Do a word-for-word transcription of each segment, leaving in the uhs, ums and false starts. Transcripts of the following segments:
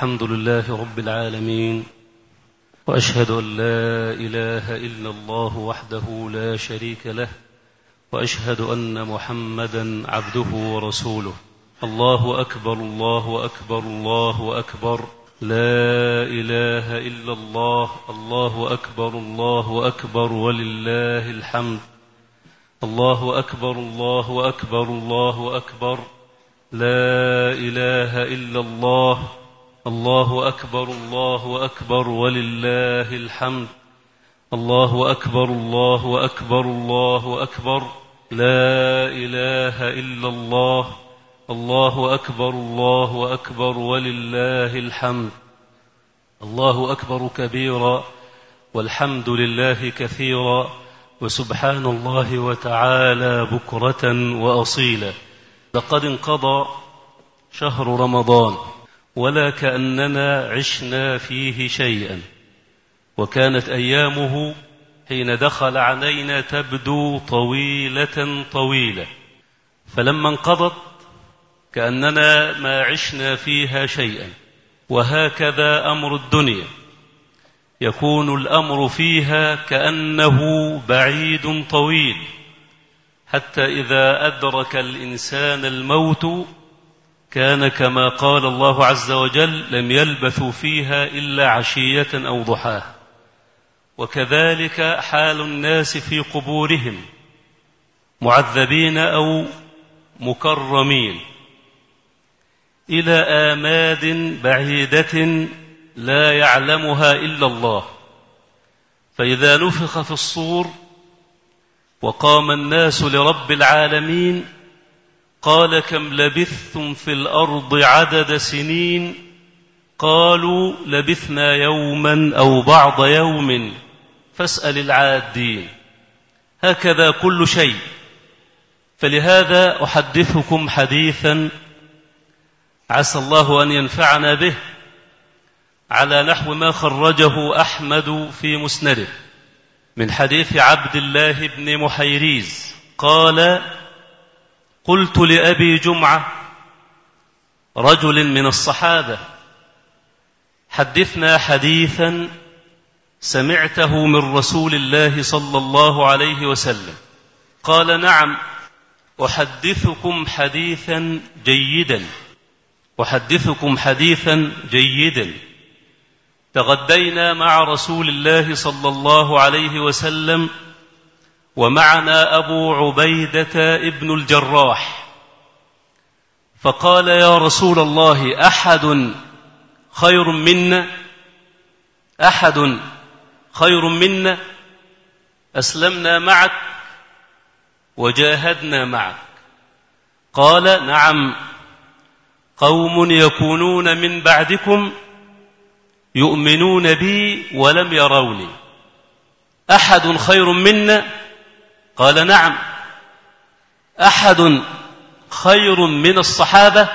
الحمد لله رب العالمين، وأشهد أن لا إله إلا الله وحده لا شريك له، وأشهد أن محمدا عبده ورسوله. الله أكبر الله أكبر الله أكبر، لا إله إلا الله، الله أكبر الله أكبر ولله الحمد. الله أكبر الله أكبر الله أكبر، لا إله إلا الله، الله أكبر الله أكبر ولله الحمد. الله أكبر الله أكبر الله أكبر، لا إله إلا الله، الله أكبر الله أكبر ولله الحمد. الله أكبر كبيرا، والحمد لله كثيرا، وسبحان الله وتعالى بكرة وأصيلا. لقد انقضى شهر رمضان ولا كأننا عشنا فيه شيئا، وكانت أيامه حين دخل علينا تبدو طويلة طويلة، فلما انقضت كأننا ما عشنا فيها شيئا. وهكذا أمر الدنيا، يكون الأمر فيها كأنه بعيد طويل، حتى إذا أدرك الإنسان الموت كان كما قال الله عز وجل: لم يلبثوا فيها إلا عشية أو ضحاها. وكذلك حال الناس في قبورهم، معذبين أو مكرمين، إلى آماد بعيدة لا يعلمها إلا الله. فإذا نفخ في الصور وقام الناس لرب العالمين قال: كم لبثتم في الأرض عدد سنين؟ قالوا: لبثنا يوما أو بعض يوم فاسأل العادين. هكذا كل شيء. فلهذا أحدثكم حديثا عسى الله أن ينفعنا به، على نحو ما خرجه أحمد في مسنده من حديث عبد الله بن محيريز قال: قلت لأبي جمعة رجل من الصحابة: حدثنا حديثا سمعته من رسول الله صلى الله عليه وسلم. قال: نعم، أحدثكم حديثا جيدا أحدثكم حديثا جيدا تغدينا مع رسول الله صلى الله عليه وسلم، ومعنا أبو عبيدة ابن الجراح، فقال: يا رسول الله، أحد خير منا أحد خير منا أسلمنا معك وجاهدنا معك. قال: نعم، قوم يكونون من بعدكم يؤمنون بي ولم يروني. أحد خير منا؟ قال: نعم. أحد خير من الصحابة؟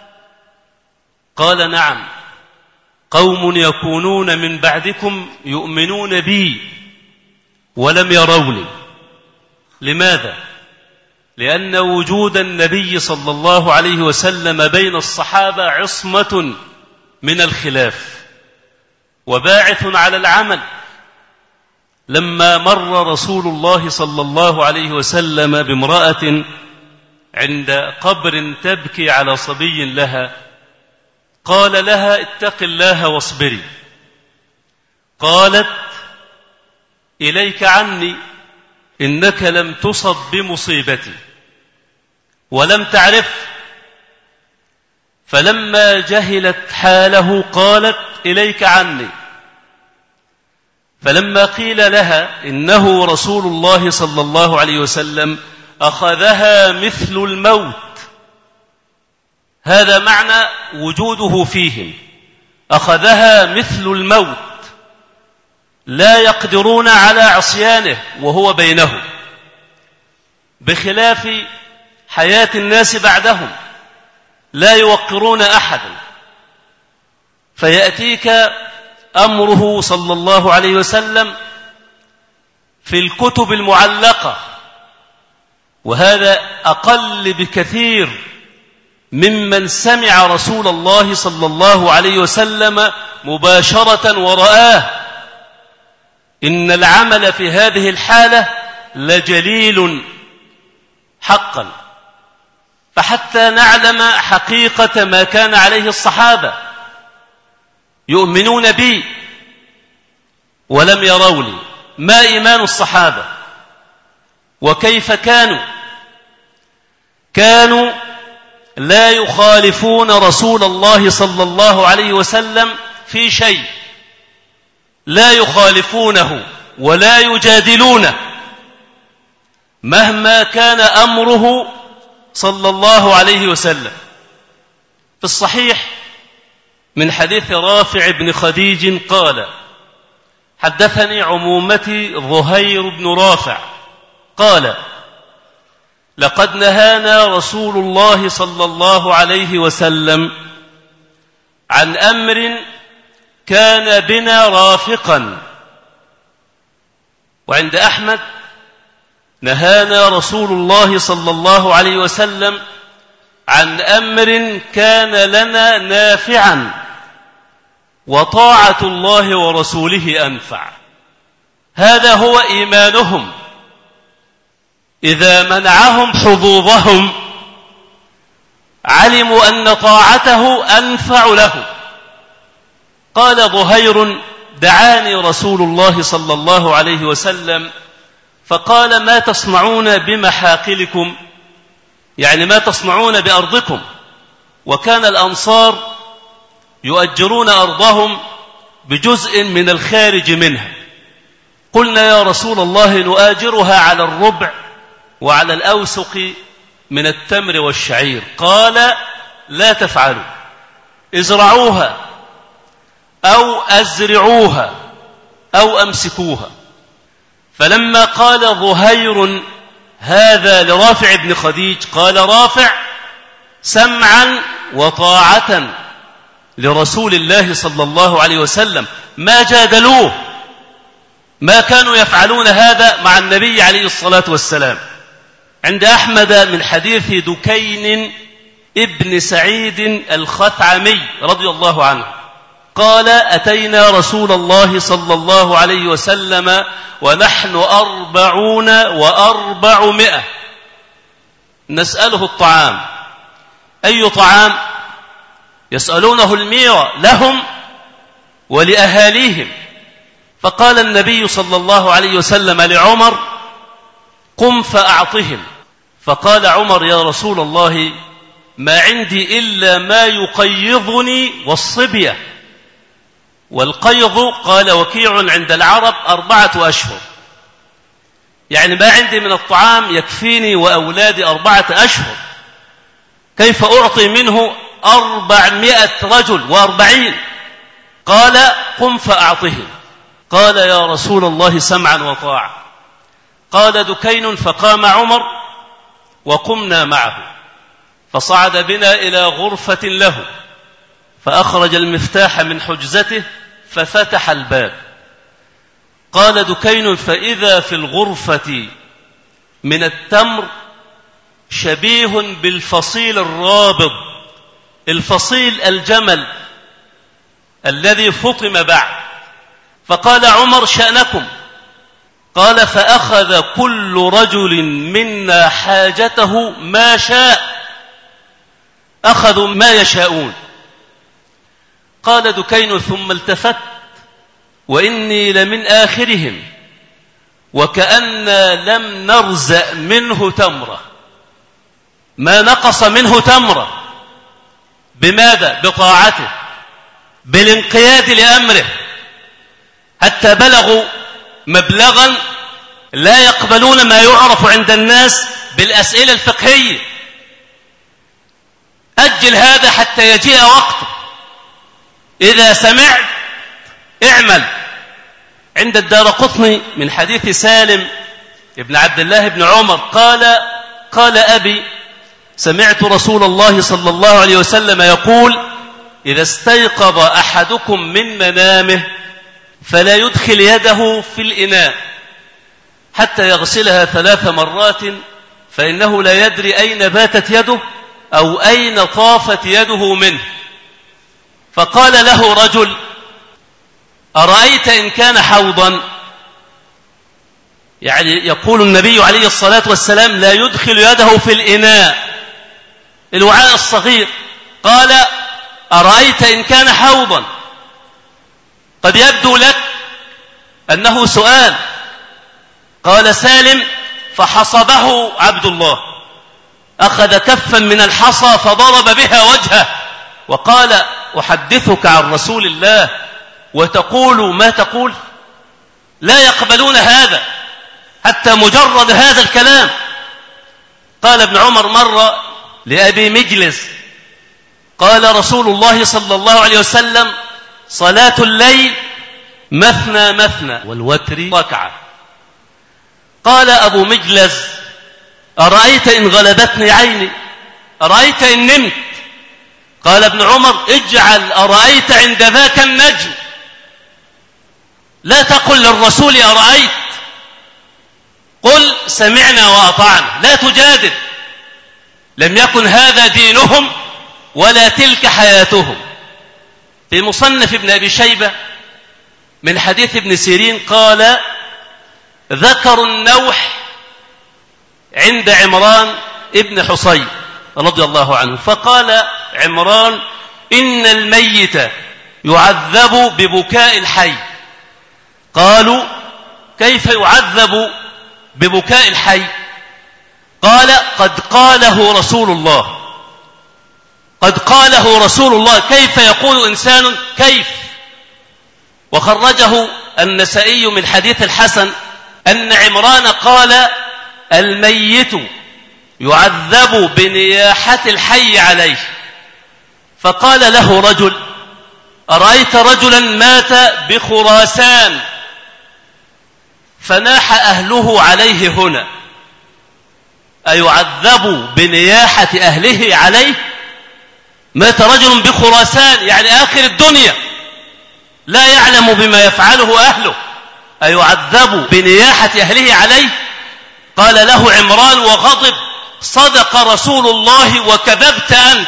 قال: نعم، قوم يكونون من بعدكم يؤمنون بي ولم يروني. لماذا؟ لأن وجود النبي صلى الله عليه وسلم بين الصحابة عصمة من الخلاف وباعث على العمل. لما مر رسول الله صلى الله عليه وسلم بامرأة عند قبر تبكي على صبي لها، قال لها: اتق الله واصبري. قالت: إليك عني، إنك لم تصب بمصيبتي ولم تعرف. فلما جهلت حاله قالت: إليك عني. فلما قيل لها إنه رسول الله صلى الله عليه وسلم أخذها مثل الموت. هذا معنى وجوده فيهم، أخذها مثل الموت، لا يقدرون على عصيانه وهو بينهم، بخلاف حياة الناس بعدهم، لا يوقرون أحدا. فيأتيك أمره صلى الله عليه وسلم في الكتب المعلقة، وهذا أقل بكثير ممن سمع رسول الله صلى الله عليه وسلم مباشرة ورآه. إن العمل في هذه الحالة لجليل حقا، فحتى نعلم حقيقة ما كان عليه الصحابة يؤمنون بي ولم يروني، ما إيمان الصحابة وكيف كانوا كانوا لا يخالفون رسول الله صلى الله عليه وسلم في شيء، لا يخالفونه ولا يجادلونه مهما كان أمره صلى الله عليه وسلم. في الصحيح من حديث رافع بن خديج قال: حدثني عمومتي ظهير بن رافع قال: لقد نهانا رسول الله صلى الله عليه وسلم عن أمر كان بنا رافقا. وعند أحمد: نهانا رسول الله صلى الله عليه وسلم عن أمر كان لنا نافعا وطاعة الله ورسوله أنفع. هذا هو إيمانهم. إذا منعهم حظوظهم علموا أن طاعته أنفع له. قال ظهير: دعاني رسول الله صلى الله عليه وسلم فقال: ما تصنعون بمحاقلكم؟ يعني ما تصنعون بأرضكم؟ وكان الأنصار يؤجرون أرضهم بجزء من الخارج منها. قلنا: يا رسول الله نؤاجرها على الربع وعلى الأوسق من التمر والشعير. قال: لا تفعلوا، ازرعوها أو أزرعوها أو أمسكوها. فلما قال ظهير هذا لرافع بن خديج قال رافع: سمعا وطاعة لرسول الله صلى الله عليه وسلم، ما جادلوه، ما كانوا يفعلون هذا مع النبي عليه الصلاة والسلام. عند أحمد من حديث دكين ابن سعيد الخثعمي رضي الله عنه قال: أتينا رسول الله صلى الله عليه وسلم ونحن أربعون وأربعمائة نسأله الطعام. أي طعام؟ يسألونه الميرة لهم ولأهاليهم. فقال النبي صلى الله عليه وسلم لعمر: قم فأعطهم. فقال عمر: يا رسول الله ما عندي إلا ما يقيضني والصبية. والقيض قال وكيع عند العرب أربعة أشهر، يعني ما عندي من الطعام يكفيني وأولادي أربعة أشهر، كيف أعطي منه أربعمائة رجل وأربعين؟ قال: قم فأعطهم. قال: يا رسول الله سمعا وطاعة. قال دكين: فقام عمر وقمنا معه، فصعد بنا إلى غرفة له، فأخرج المفتاح من حجزته ففتح الباب. قال دكين: فإذا في الغرفة من التمر شبيه بالفصيل الرابض. الفصيل الجمل الذي فطم بعد. فقال عمر: شأنكم؟ قال: فأخذ كل رجل منا حاجته ما شاء، أخذوا ما يشاءون. قال دكين: ثم التفت وإني لمن آخرهم وكأن لم نرزأ منه تمرة، ما نقص منه تمرة. بماذا؟ بطاعته، بالانقياد لأمره، حتى بلغوا مبلغا لا يقبلون ما يعرف عند الناس بالأسئلة الفقهية. أجل هذا حتى يجيء وقته، إذا سمعت اعمل. عند الدارقطني من حديث سالم ابن عبد الله بن عمر قال: قال أبي: سمعت رسول الله صلى الله عليه وسلم يقول: إذا استيقظ أحدكم من منامه فلا يدخل يده في الإناء حتى يغسلها ثلاث مرات، فإنه لا يدري أين باتت يده أو أين طافت يده منه. فقال له رجل: أرأيت إن كان حوضا؟ يعني يقول النبي عليه الصلاة والسلام لا يدخل يده في الإناء الوعاء الصغير. قال: أرأيت إن كان حوضا؟ قد يبدو لك أنه سؤال. قال سالم: فحصبه عبد الله، أخذ كفا من الحصى فضرب بها وجهه وقال: أحدثك عن رسول الله وتقول ما تقول؟ لا يقبلون هذا حتى مجرد هذا الكلام. قال ابن عمر مرة لأبي مجلس: قال رسول الله صلى الله عليه وسلم: صلاة الليل مثنى مثنى والوتر ركعة. قال أبو مجلس: أرأيت إن غلبتني عيني؟ أرأيت إن نمت؟ قال ابن عمر: اجعل أرأيت عند ذاك النجم، لا تقل للرسول أرأيت، قل سمعنا وأطعنا، لا تجادل. لم يكن هذا دينهم ولا تلك حياتهم. في مصنف ابن أبي شيبة من حديث ابن سيرين قال: ذكروا النوح عند عمران ابن حصين رضي الله عنه، فقال عمران: إن الميت يعذب ببكاء الحي. قالوا: كيف يعذب ببكاء الحي؟ قال: قد قاله رسول الله، قد قاله رسول الله. كيف يقول إنسان كيف؟ وخرجه النسائي من حديث الحسن أن عمران قال: الميت يعذب بنياحة الحي عليه. فقال له رجل: أرأيت رجلا مات بخراسان فناح أهله عليه هنا، أيعذب بنياحة أهله عليه؟ مات رجل بخراسان يعني آخر الدنيا، لا يعلم بما يفعله أهله، أيعذب بنياحة أهله عليه؟ قال له عمران وغضب: صدق رسول الله وكذبت أنت،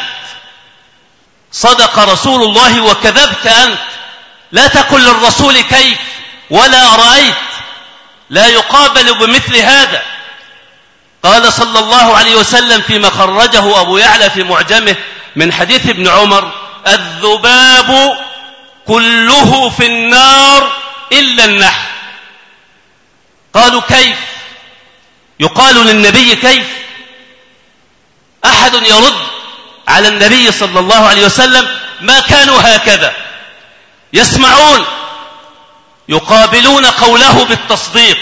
صدق رسول الله وكذبت أنت. لا تقل للرسول كيف ولا أرأيت، لا يقابل بمثل هذا. قال صلى الله عليه وسلم فيما خرجه أبو يعلى في معجمه من حديث ابن عمر: الذباب كله في النار إلا النحل. قالوا: كيف؟ يقال للنبي كيف؟ أحد يرد على النبي صلى الله عليه وسلم؟ ما كانوا هكذا، يسمعون، يقابلون قوله بالتصديق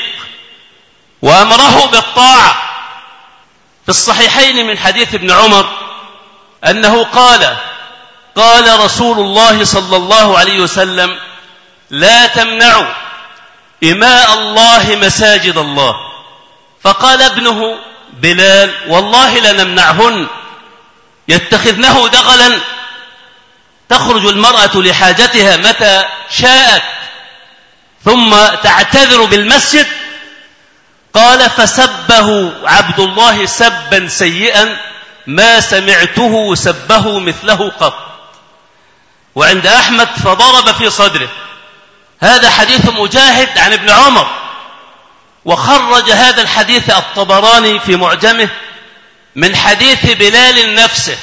وأمره بالطاعة. في الصحيحين من حديث ابن عمر أنه قال: قال رسول الله صلى الله عليه وسلم: لا تمنعوا إماء الله مساجد الله. فقال ابنه بلال: والله لنمنعهن، يتخذنه دغلا، تخرج المرأة لحاجتها متى شاءت ثم تعتذر بالمسجد. قال: فسبه عبد الله سبا سيئا ما سمعته سبه مثله قط. وعند أحمد: فضرب في صدره. هذا حديث مجاهد عن ابن عمر. وخرج هذا الحديث الطبراني في معجمه من حديث بلال نفسه.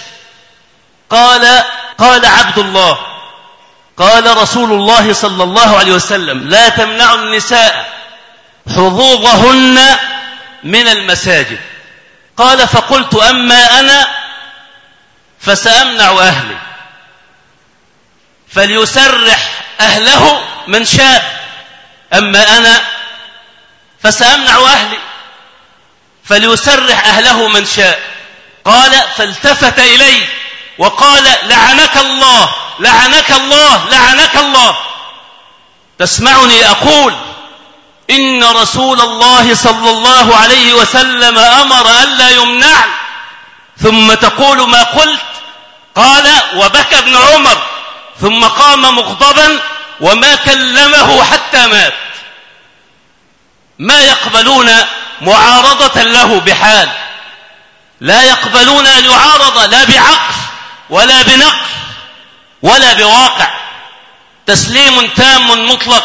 قال: قال عبد الله: قال رسول الله صلى الله عليه وسلم: لا تمنعوا النساء حظوظهن من المساجد. قال: فقلت: أما أنا فسأمنع أهلي، فليسرح أهله من شاء، أما أنا فسأمنع أهلي فليسرح أهله من شاء. قال: فالتفت إلي وقال: لعنك الله لعنك الله لعنك الله. تسمعني أقول إن رسول الله صلى الله عليه وسلم أمر ألا يمنع، ثم تقول ما قلت؟ قال: وبكى ابن عمر ثم قام مغضبا وما كلمه حتى مات. ما يقبلون معارضة له بحال. لا يقبلون أن يعارض لا بعقل ولا بنقل ولا بواقع، تسليم تام مطلق،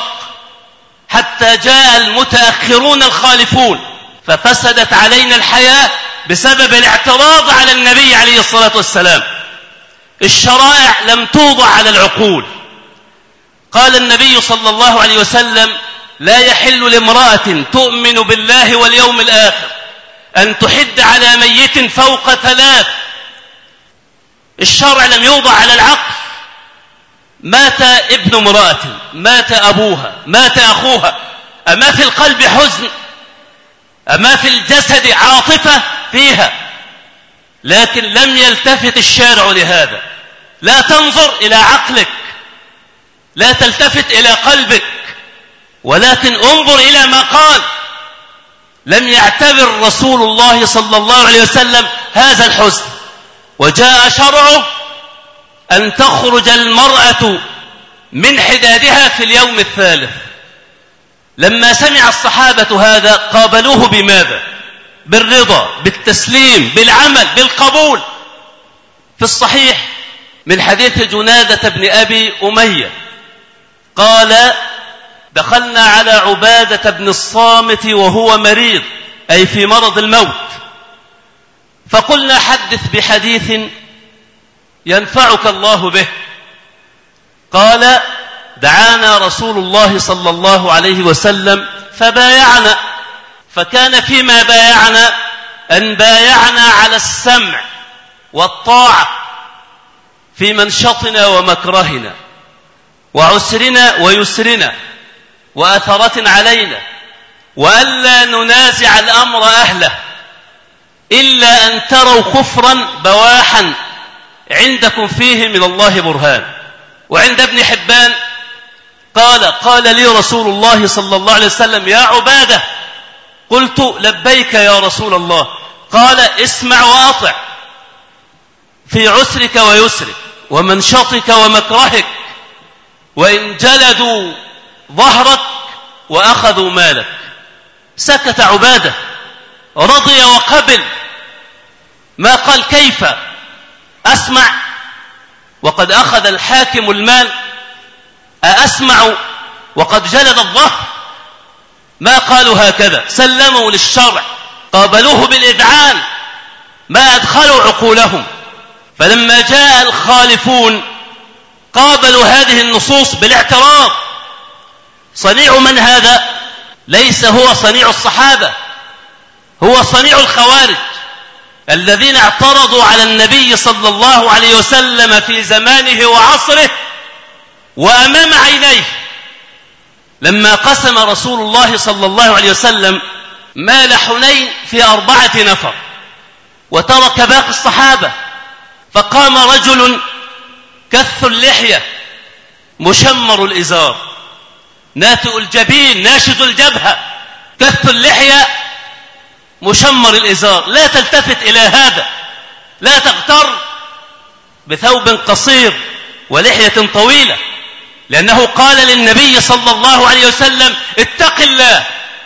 حتى جاء المتأخرون الخالفون ففسدت علينا الحياة بسبب الاعتراض على النبي عليه الصلاة والسلام. الشرائع لم توضع على العقول. قال النبي صلى الله عليه وسلم: لا يحل لامرأة تؤمن بالله واليوم الآخر أن تحد على ميت فوق ثلاث. الشرع لم يوضع على العقل. مات ابن امرأة، مات أبوها، مات أخوها، أما في القلب حزن، أما في الجسد عاطفة فيها، لكن لم يلتفت الشارع لهذا. لا تنظر إلى عقلك، لا تلتفت إلى قلبك، ولكن انظر إلى ما قال. لم يعتبر رسول الله صلى الله عليه وسلم هذا الحزن، وجاء شرعه أن تخرج المرأة من حدادها في اليوم الثالث. لما سمع الصحابة هذا قابلوه بماذا؟ بالرضا، بالتسليم، بالعمل، بالقبول. في الصحيح من حديث جنادة بن أبي أمية قال: دخلنا على عبادة بن الصامت وهو مريض، أي في مرض الموت، فقلنا: حدث بحديث ينفعك الله به. قال: دعانا رسول الله صلى الله عليه وسلم فبايعنا، فكان فيما بايعنا أن بايعنا على السمع والطاعة في منشطنا ومكرهنا، وعسرنا ويسرنا، وأثرة علينا، وألا ننازع الأمر أهله إلا أن تروا كفرا بواحا عندكم فيه من الله برهان. وعند ابن حبان قال: قال لي رسول الله صلى الله عليه وسلم: يا عبادة. قلت: لبيك يا رسول الله. قال: اسمع وأطع في عسرك ويسرك ومنشطك ومكرهك، وإن جلدوا ظهرك وأخذوا مالك. سكت عبادة، رضي وقبل، ما قال كيف أسمع وقد أخذ الحاكم المال، أأسمع وقد جلد الظهر؟ ما قالوا هكذا، سلموا للشرع، قابلوه بالإذعان، ما أدخلوا عقولهم. فلما جاء الخالفون قابلوا هذه النصوص بالاعتراض. صنيع من هذا؟ ليس هو صنيع الصحابة، هو صنيع الخوارج الذين اعترضوا على النبي صلى الله عليه وسلم في زمانه وعصره وأمام عينيه. لما قسم رسول الله صلى الله عليه وسلم مال حنين في أربعة نفر وترك باقي الصحابة، فقام رجل كث اللحية مشمر الإزار ناتئ الجبين ناشز الجبهة، كث اللحية مشمر الإزار. لا تلتفت إلى هذا، لا تغتر بثوب قصير ولحية طويلة، لأنه قال للنبي صلى الله عليه وسلم: اتق الله.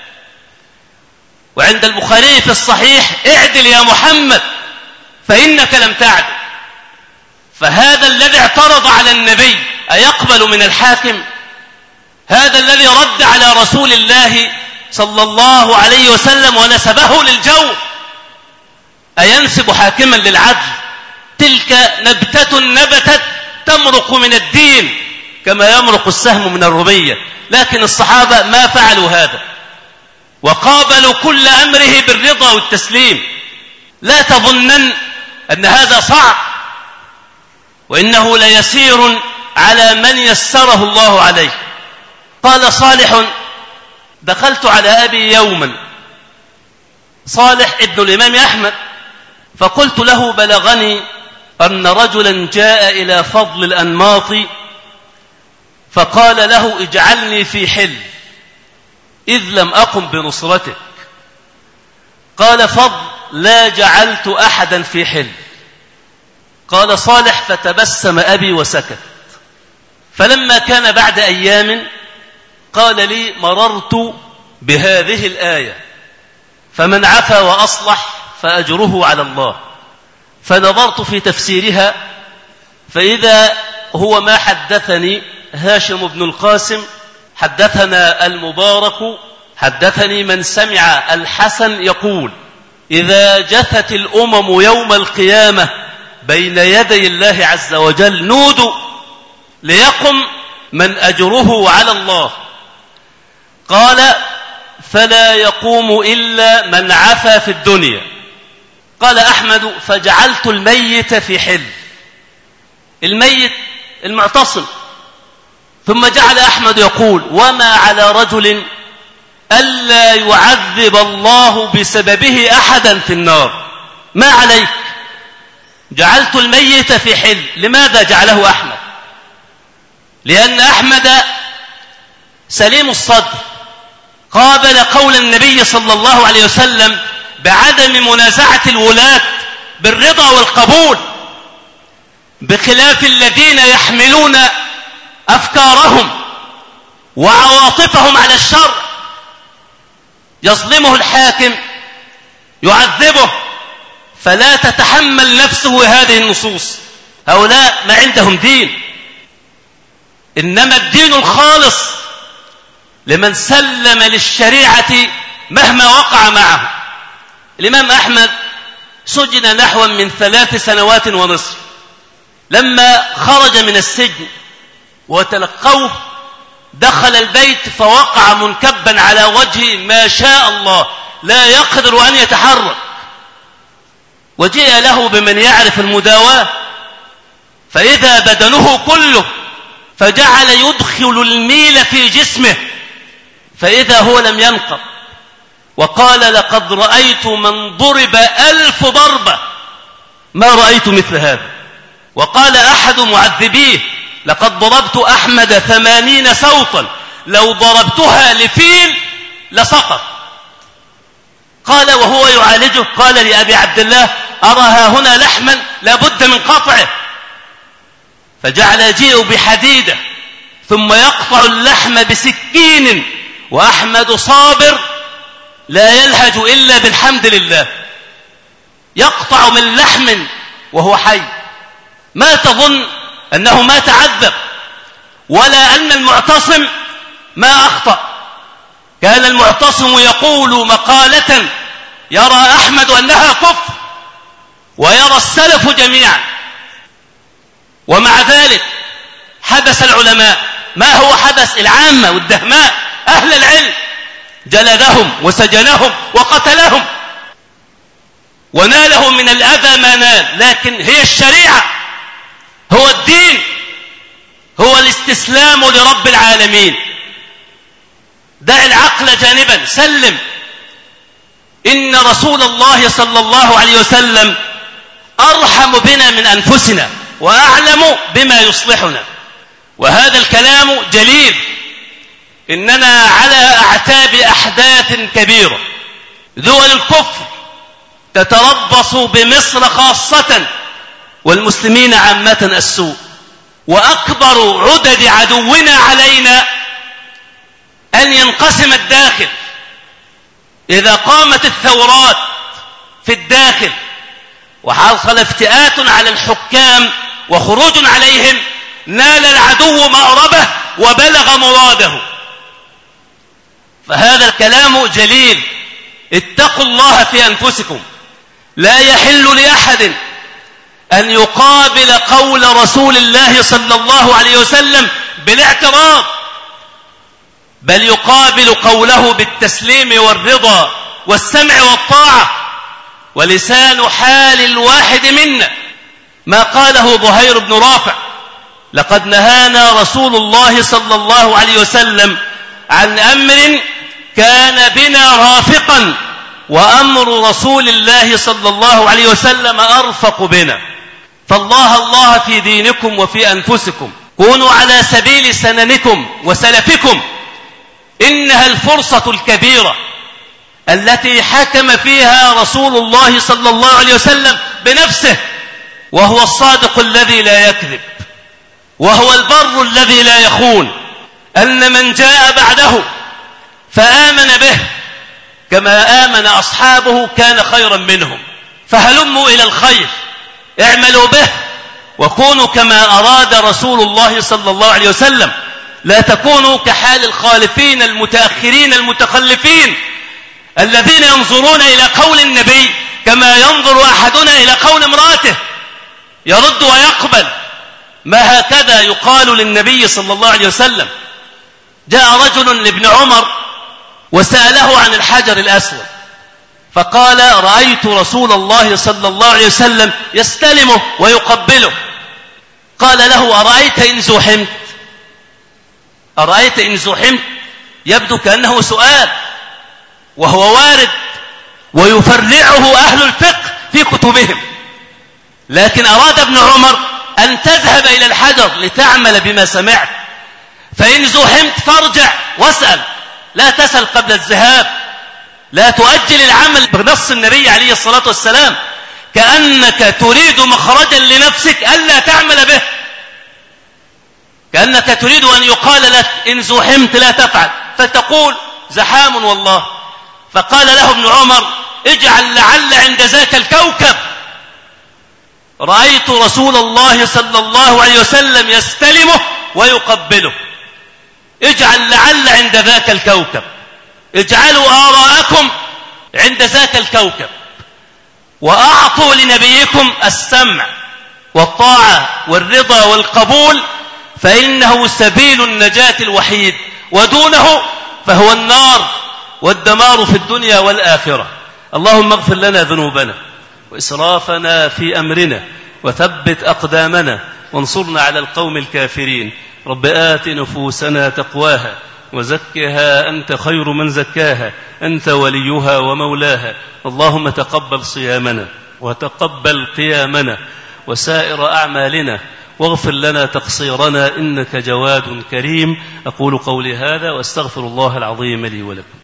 وعند البخاري في الصحيح: اعدل يا محمد فإنك لم تعدل. فهذا الذي اعترض على النبي أيقبل من الحاكم؟ هذا الذي رد على رسول الله صلى الله عليه وسلم ونسبه للجور أينسب حاكما للعدل؟ تلك نبتة نبتت تمرق من الدين كما يمرق السهم من الرمية. لكن الصحابة ما فعلوا هذا، وقابلوا كل أمره بالرضا والتسليم. لا تظنن أن هذا صعب، وإنه ليسير على من يسره الله عليه. قال صالح: دخلت على أبي يوما، صالح ابن الإمام أحمد، فقلت له: بلغني أن رجلا جاء إلى فضل الأنماط فقال له: اجعلني في حل إذ لم أقم بنصرتك. قال فضل: لا جعلت أحدا في حل. قال صالح: فتبسم أبي وسكت. فلما كان بعد أيام قال لي: مررت بهذه الآية، فمن عفا وأصلح فأجره على الله. فنظرت في تفسيرها فإذا هو ما حدثني هاشم بن القاسم حدثنا المبارك حدثني من سمع الحسن يقول: إذا جثت الأمم يوم القيامة بين يدي الله عز وجل نودوا ليقم من أجره على الله. قال: فلا يقوم إلا من عفا في الدنيا. قال أحمد: فجعلت الميت في حل، الميت المعتصم. ثم جعل أحمد يقول: وما على رجل ألا يعذب الله بسببه أحدا في النار، ما عليك؟ جعلت الميت في حل. لماذا جعله أحمد؟ لأن أحمد سليم الصدر، قابل قول النبي صلى الله عليه وسلم بعدم منازعة الولاة بالرضا والقبول، بخلاف الذين يحملون أفكارهم وعواطفهم على الشر. يظلمه الحاكم يعذبه فلا تتحمل نفسه هذه النصوص. هؤلاء ما عندهم دين، إنما الدين الخالص لمن سلم للشريعة مهما وقع معه. الإمام أحمد سجن نحو من ثلاث سنوات ونصف. لما خرج من السجن وتلقوه دخل البيت فوقع منكبا على وجهه ما شاء الله، لا يقدر أن يتحرك. وجيء له بمن يعرف المداواة فإذا بدنه كله، فجعل يدخل الميل في جسمه فإذا هو لم ينقض. وقال: لقد رأيت من ضرب ألف ضربة ما رأيت مثل هذا. وقال أحد معذبيه: لقد ضربت أحمد ثمانين سوطا لو ضربتها لفيل لسقط. قال وهو يعالجه: قال لأبي عبد الله: أراها هنا لحما لابد من قطعه. فجعل يجيء بحديدة ثم يقطع اللحم بسكين، وأحمد صابر لا يلهج إلا بالحمد لله، يقطع من لحم وهو حي. ما تظن أنه ما تعذب ولا أن المعتصم ما أخطأ. كان المعتصم يقول مقالة يرى أحمد أنها كفر ويرى السلف جميعا، ومع ذلك حبس العلماء. ما هو حبس؟ العامة والدهماء أهل العلم، جلدهم وسجنهم وقتلهم وناله من الأذى ما نال. لكن هي الشريعة، هو الدين، هو الاستسلام لرب العالمين. دع العقل جانبا، سلم. إن رسول الله صلى الله عليه وسلم أرحم بنا من أنفسنا وأعلم بما يصلحنا. وهذا الكلام جليل. إننا على أعتاب أحداث كبيرة. دول الكفر تتربص بمصر خاصة والمسلمين عامة السوء. وأكبر عدد عدونا علينا أن ينقسم الداخل. إذا قامت الثورات في الداخل وحصل افتئات على الحكام وخروج عليهم، نال العدو مأربه وبلغ مراده. فهذا الكلام جليل. اتقوا الله في أنفسكم. لا يحل لأحد أن يقابل قول رسول الله صلى الله عليه وسلم بالاعتراض، بل يقابل قوله بالتسليم والرضا والسمع والطاعة. ولسان حال الواحد منا ما قاله ظهير بن رافع: لقد نهانا رسول الله صلى الله عليه وسلم عن أمر كان بنا رافقا، وأمر رسول الله صلى الله عليه وسلم أرفق بنا. فالله الله في دينكم وفي أنفسكم، كونوا على سبيل سننكم وسلفكم. إنها الفرصة الكبيرة التي حكم فيها رسول الله صلى الله عليه وسلم بنفسه، وهو الصادق الذي لا يكذب، وهو البر الذي لا يخون، أن من جاء بعده فآمن به كما آمن أصحابه كان خيرا منهم. فهلموا إلى الخير اعملوا به وكونوا كما أراد رسول الله صلى الله عليه وسلم، لا تكونوا كحال الخالفين المتأخرين المتخلفين الذين ينظرون إلى قول النبي كما ينظر أحدنا إلى قول امرأته، يرد ويقبل. ما هكذا يقال للنبي صلى الله عليه وسلم. جاء رجل لابن عمر وسأله عن الحجر الأسود، فقال: رأيت رسول الله صلى الله عليه وسلم يستلمه ويقبله. قال له: أرأيت إن زحمت؟ أرأيت إن زحمت؟ يبدو كأنه سؤال، وهو وارد ويفرعه أهل الفقه في كتبهم، لكن أراد ابن عمر أن تذهب إلى الحجر لتعمل بما سمعت، فإن زحمت فارجع واسأل، لا تسأل قبل الذهاب، لا تؤجل العمل بنص النبي عليه الصلاة والسلام، كأنك تريد مخرجا لنفسك ألا تعمل به، كأنك تريد أن يقال لك إن زحمت لا تفعل، فتقول زحام والله. فقال له ابن عمر: اجعل لعل عند ذاك الكوكب، رأيت رسول الله صلى الله عليه وسلم يستلمه ويقبله، اجعل لعل عند ذاك الكوكب، اجعلوا آراءكم عند ذاك الكوكب، وأعطوا لنبيكم السمع والطاعة والرضا والقبول، فإنه سبيل النجاة الوحيد، ودونه فهو النار والدمار في الدنيا والآخرة. اللهم اغفر لنا ذنوبنا وإسرافنا في أمرنا وثبت أقدامنا وانصرنا على القوم الكافرين. رب آت نفوسنا تقواها وزكها أنت خير من زكاها، أنت وليها ومولاها. اللهم تقبل صيامنا وتقبل قيامنا وسائر أعمالنا، واغفر لنا تقصيرنا إنك جواد كريم. أقول قولي هذا وأستغفر الله العظيم لي ولكم.